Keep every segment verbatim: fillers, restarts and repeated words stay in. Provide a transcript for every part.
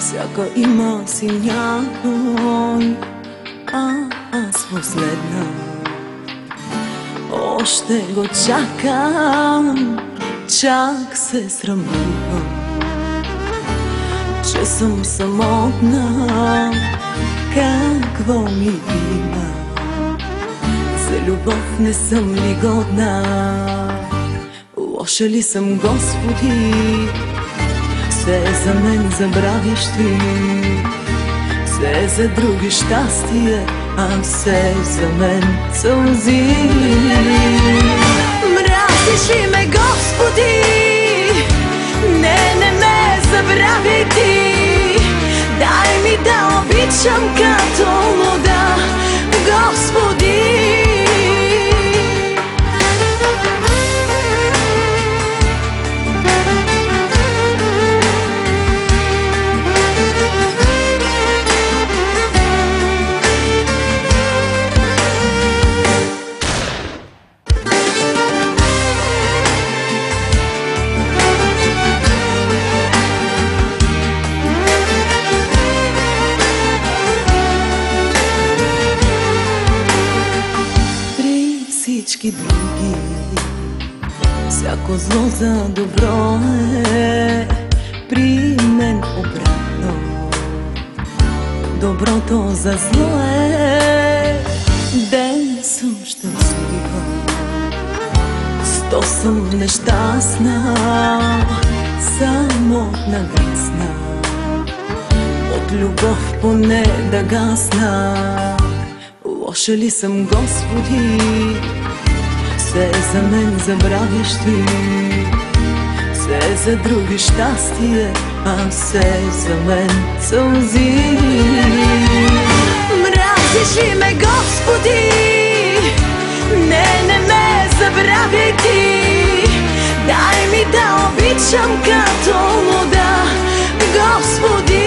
Всяка има си някой, а аз последна. Още го чакам, чак се срамувам, че съм самотна. Какво ми има? За любов не съм ли годна? Лоша ли съм, Господи? Все за мен забравиш ти, все за други щастие, а все за мен сълзи. Мразиш ли ме, Господи? Не, не ме забравяй ти. Дай ми да обичам като луда, Господи. Всички други всяко зло за добро е, при мен обратно доброто за зло е. Ден съм щастлива, сто съм нещастна, самотна грязна, от любов поне да гасна. Лоша ли съм, Господи? Все за мен забравиш ти, все за други щастие, а все за мен сълзи. Мразиш ли ме, Господи? Не, не ме забравяй ти. Дай ми да обичам като луда, Господи.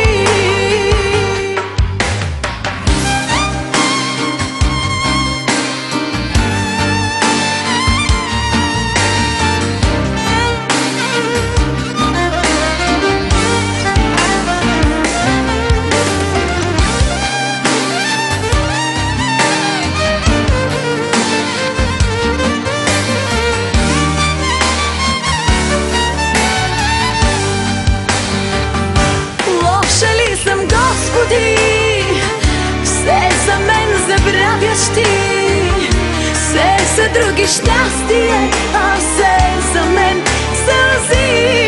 Господи, все за мен забравяш ти, все за други щастие, а все за мен сълзи.